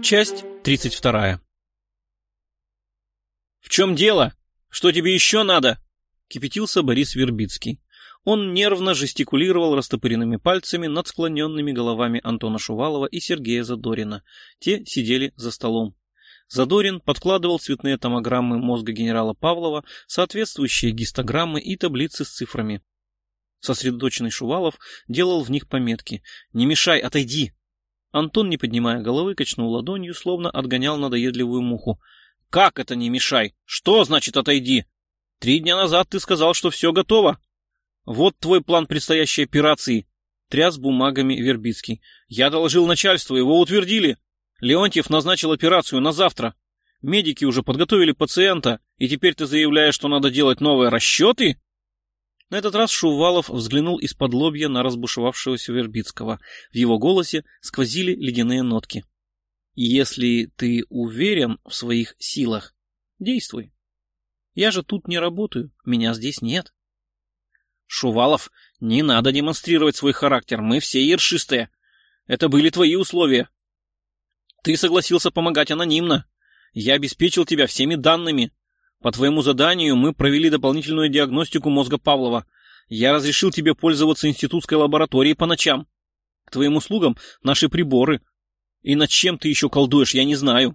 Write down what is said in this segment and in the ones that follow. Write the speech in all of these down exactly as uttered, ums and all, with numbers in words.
Часть тридцать вторая. «В чем дело? Что тебе еще надо?» — кипятился Борис Вербицкий. Он нервно жестикулировал растопыренными пальцами над склоненными головами Антона Шувалова и Сергея Задорина. Те сидели за столом. Задорин подкладывал цветные томограммы мозга генерала Павлова, соответствующие гистограммы и таблицы с цифрами. Сосредоточенный Шувалов делал в них пометки. «Не мешай, отойди!» Антон, не поднимая головы, качнул ладонью, словно отгонял надоедливую муху. «Как это не мешай? Что значит отойди? Три дня назад ты сказал, что все готово. Вот твой план предстоящей операции», — тряс бумагами Вербицкий. «Я доложил начальству, его утвердили. Леонтьев назначил операцию на завтра. Медики уже подготовили пациента, и теперь ты заявляешь, что надо делать новые расчеты?» На этот раз Шувалов взглянул из-под лобья на разбушевавшегося Вербицкого. В его голосе сквозили ледяные нотки. «Если ты уверен в своих силах, действуй. Я же тут не работаю, меня здесь нет». «Шувалов, не надо демонстрировать свой характер, мы все ершистые. Это были твои условия. Ты согласился помогать анонимно. Я обеспечил тебя всеми данными. По твоему заданию мы провели дополнительную диагностику мозга Павлова. Я разрешил тебе пользоваться институтской лабораторией по ночам. К твоим услугам наши приборы. И над чем ты еще колдуешь, я не знаю.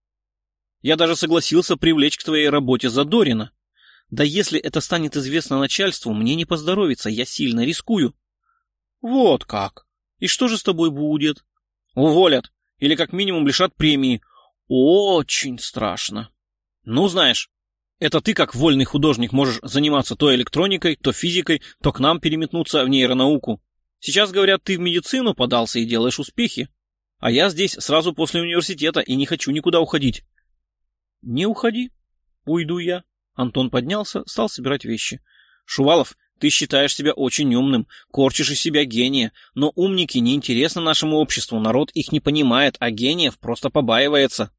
Я даже согласился привлечь к твоей работе Задорина. Да если это станет известно начальству, мне не поздоровится, я сильно рискую». «Вот как? И что же с тобой будет?» «Уволят. Или как минимум лишат премии. Очень страшно. Ну, знаешь, это ты, как вольный художник, можешь заниматься то электроникой, то физикой, то к нам переметнуться в нейронауку. Сейчас, говорят, ты в медицину подался и делаешь успехи. А я здесь сразу после университета и не хочу никуда уходить». «Не уходи. Уйду я». Антон поднялся, стал собирать вещи. «Шувалов, ты считаешь себя очень умным, корчишь из себя гения, но умники неинтересны нашему обществу, народ их не понимает, а гениев просто побаивается».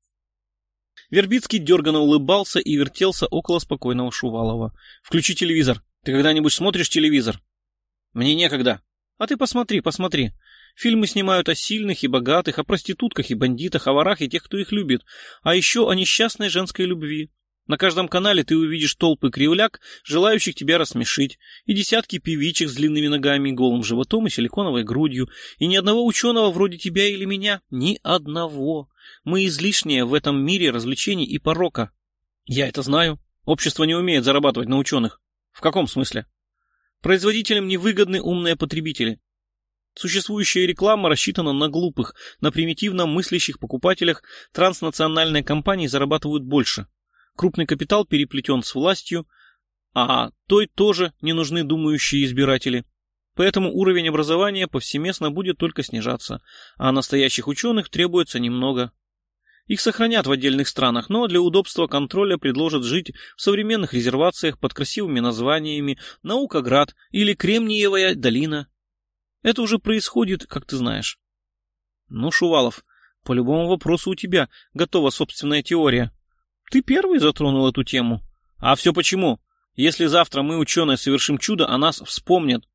Вербицкий дерганно улыбался и вертелся около спокойного Шувалова. «Включи телевизор. Ты когда-нибудь смотришь телевизор?» «Мне некогда». «А ты посмотри, посмотри. Фильмы снимают о сильных и богатых, о проститутках и бандитах, о ворах и тех, кто их любит, а еще о несчастной женской любви. На каждом канале ты увидишь толпы кривляк, желающих тебя рассмешить, и десятки певичек с длинными ногами, голым животом и силиконовой грудью, и ни одного ученого вроде тебя или меня, ни одного. Мы излишние в этом мире развлечений и порока. Я это знаю. Общество не умеет зарабатывать на ученых. В каком смысле? Производителям невыгодны умные потребители. Существующая реклама рассчитана на глупых, на примитивно мыслящих покупателях. Транснациональные компании зарабатывают больше. Крупный капитал переплетен с властью, а той тоже не нужны думающие избиратели. Поэтому уровень образования повсеместно будет только снижаться, а настоящих ученых требуется немного. Их сохранят в отдельных странах, но для удобства контроля предложат жить в современных резервациях под красивыми названиями «Наукоград» или «Кремниевая долина». Это уже происходит, как ты знаешь. Ну, Шувалов, по любому вопросу у тебя готова собственная теория. Ты первый затронул эту тему. А все почему? Если завтра мы, ученые, совершим чудо, о нас вспомнят.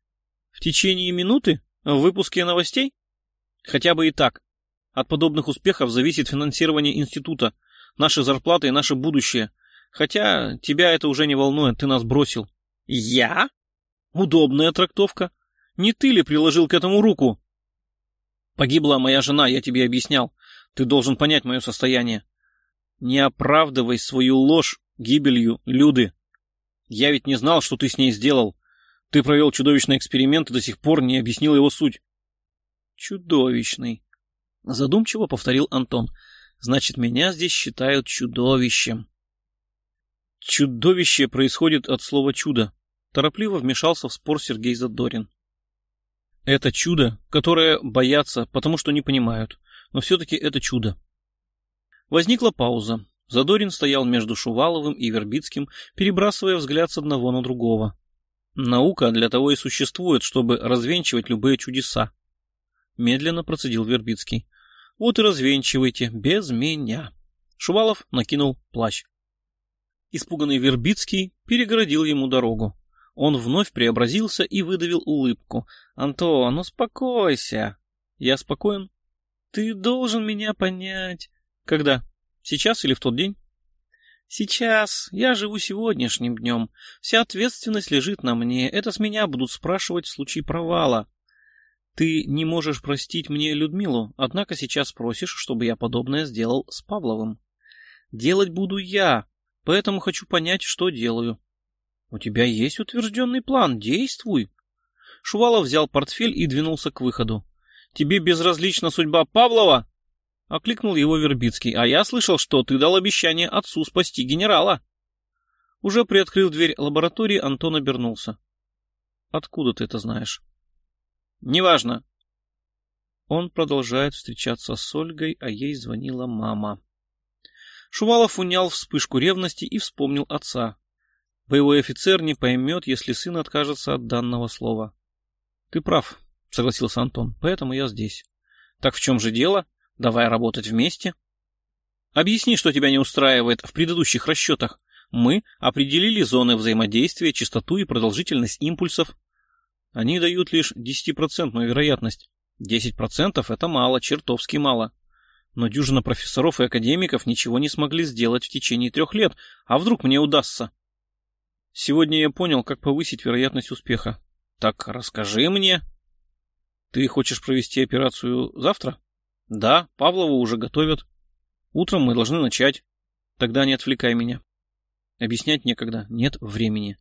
В течение минуты? В выпуске новостей? Хотя бы и так. От подобных успехов зависит финансирование института, наши зарплаты и наше будущее. Хотя тебя это уже не волнует, ты нас бросил. Я? Удобная трактовка. Не ты ли приложил к этому руку? Погибла моя жена, я тебе объяснял. Ты должен понять мое состояние. Не оправдывай свою ложь гибелью Люды. Я ведь не знал, что ты с ней сделал. Ты провел чудовищный эксперимент и до сих пор не объяснил его суть. Чудовищный. Задумчиво повторил Антон. Значит, меня здесь считают чудовищем. Чудовище происходит от слова чудо. Торопливо вмешался в спор Сергей Задорин. Это чудо, которое боятся, потому что не понимают. Но все-таки это чудо. Возникла пауза. Задорин стоял между Шуваловым и Вербицким, перебрасывая взгляд с одного на другого. Наука для того и существует, чтобы развенчивать любые чудеса. Медленно процедил Вербицкий. Вот и развенчивайте, без меня. Шувалов накинул плащ. Испуганный Вербицкий перегородил ему дорогу. Он вновь преобразился и выдавил улыбку. «Антон, успокойся». «Я спокоен?» Ты должен меня понять. Когда? Сейчас или в тот день? Сейчас. Я живу сегодняшним днем. Вся ответственность лежит на мне. Это с меня будут спрашивать в случае провала. Ты не можешь простить мне Людмилу, однако сейчас просишь, чтобы я подобное сделал с Павловым. Делать буду я, поэтому хочу понять, что делаю. У тебя есть утвержденный план, действуй. Шувалов взял портфель и двинулся к выходу. Тебе безразлична судьба Павлова? Окликнул его Вербицкий. А я слышал, что ты дал обещание отцу спасти генерала. Уже приоткрыв дверь лаборатории, Антон обернулся. Откуда ты это знаешь? Неважно. Он продолжает встречаться с Ольгой, а ей звонила мама. Шувалов унял вспышку ревности и вспомнил отца. Боевой офицер не поймет, если сын откажется от данного слова. Ты прав, согласился Антон, поэтому я здесь. Так в чем же дело? Давай работать вместе. Объясни, что тебя не устраивает в предыдущих расчетах. Мы определили зоны взаимодействия, частоту и продолжительность импульсов. Они дают лишь десятипроцентную вероятность. десять процентов это мало, чертовски мало. Но дюжина профессоров и академиков ничего не смогли сделать в течение трех лет. А вдруг мне удастся? Сегодня я понял, как повысить вероятность успеха. Так расскажи мне. Ты хочешь провести операцию завтра? Да, Павлова уже готовят. Утром мы должны начать. Тогда не отвлекай меня. Объяснять некогда, нет времени.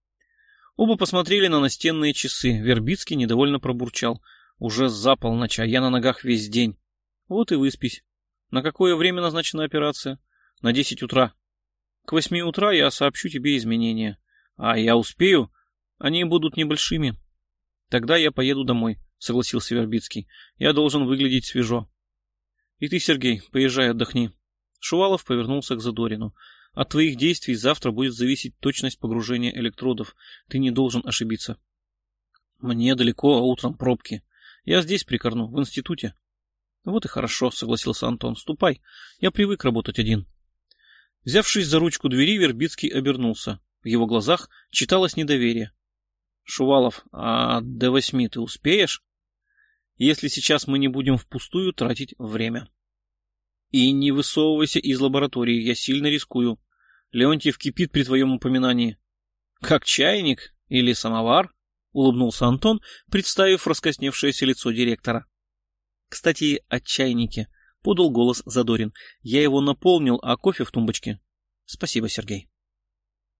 Оба посмотрели на настенные часы. Вербицкий недовольно пробурчал. Уже за полночь, а я на ногах весь день. Вот и выспись. На какое время назначена операция? На десять утра. К восьми утра я сообщу тебе изменения. А я успею? Они будут небольшими. Тогда я поеду домой, согласился Вербицкий. Я должен выглядеть свежо. И ты, Сергей, поезжай, отдохни. Шувалов повернулся к Задорину. От твоих действий завтра будет зависеть точность погружения электродов. Ты не должен ошибиться. Мне далеко, а утром пробки. Я здесь прикорну, в институте. Вот и хорошо, согласился Антон. Ступай, я привык работать один. Взявшись за ручку двери, Вербицкий обернулся. В его глазах читалось недоверие. Шувалов, а до восьми ты успеешь? Если сейчас мы не будем впустую тратить время. И не высовывайся из лаборатории, я сильно рискую. Леонтьев кипит при твоем упоминании. Как чайник или самовар? Улыбнулся Антон, представив раскосневшееся лицо директора. Кстати, о чайнике, подал голос Задорин. Я его наполнил, а кофе в тумбочке. Спасибо, Сергей.